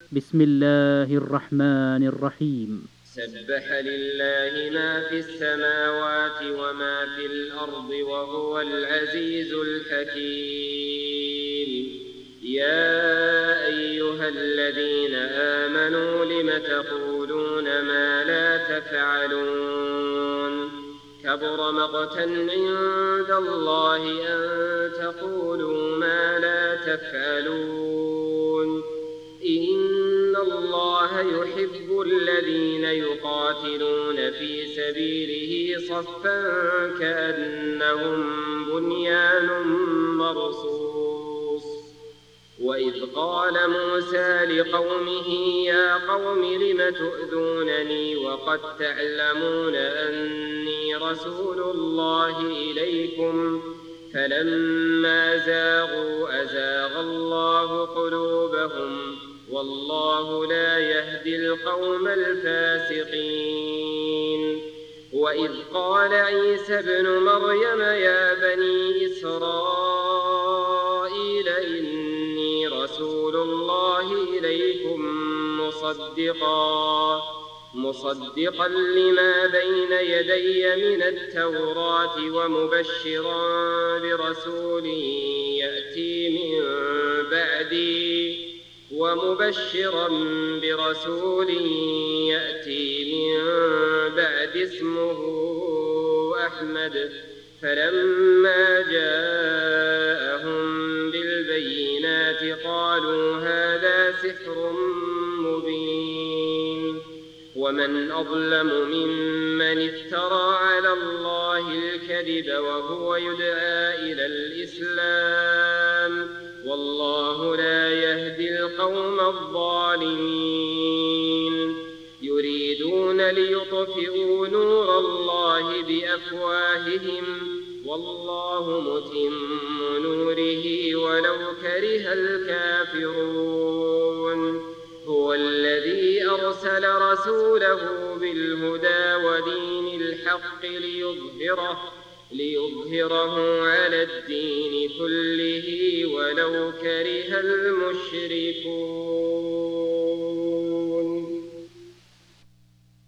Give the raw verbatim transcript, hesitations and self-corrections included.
بسم الله الرحمن الرحيم. سبح لله ما في السماوات وما في الأرض وهو العزيز الحكيم. يا أيها الذين آمنوا لم تقولون ما لا تفعلون؟ كبر مقتا عند الله أن تقولوا ما لا تفعلون. إن الله يحب الذين يقاتلون في سبيله صفا كأنهم بنيان مرصوص. وإذ قال موسى لقومه يا قوم لم تؤذونني وقد تعلمون أني رسول الله إليكم فلما زاغوا أزاغ الله قلوبهم والله لا يهدي القوم الفاسقين. وإذ قال عيسى ابن مريم يا بني إسرائيل إني رسول الله إليكم مصدقا مصدقا لما بين يدي من التوراة ومبشرا برسول يأتي من بعدي ومبشرا برسول يأتي من بعد اسمه أحمد. فلما جاءهم بالبينات قالوا هذا سحر مبين. ومن أظلم ممن افترى على الله الكذب وهو يدعى إلى الإسلام والله لا يهدي القوم الظالمين. يريدون ليطفئوا نور الله بأفواههم والله متم نوره ولو كره الكافرون. هو الذي أرسل رسوله بالهدى ودين الحق ليظهره ليظهره على الدين كله ولو كره المشركون.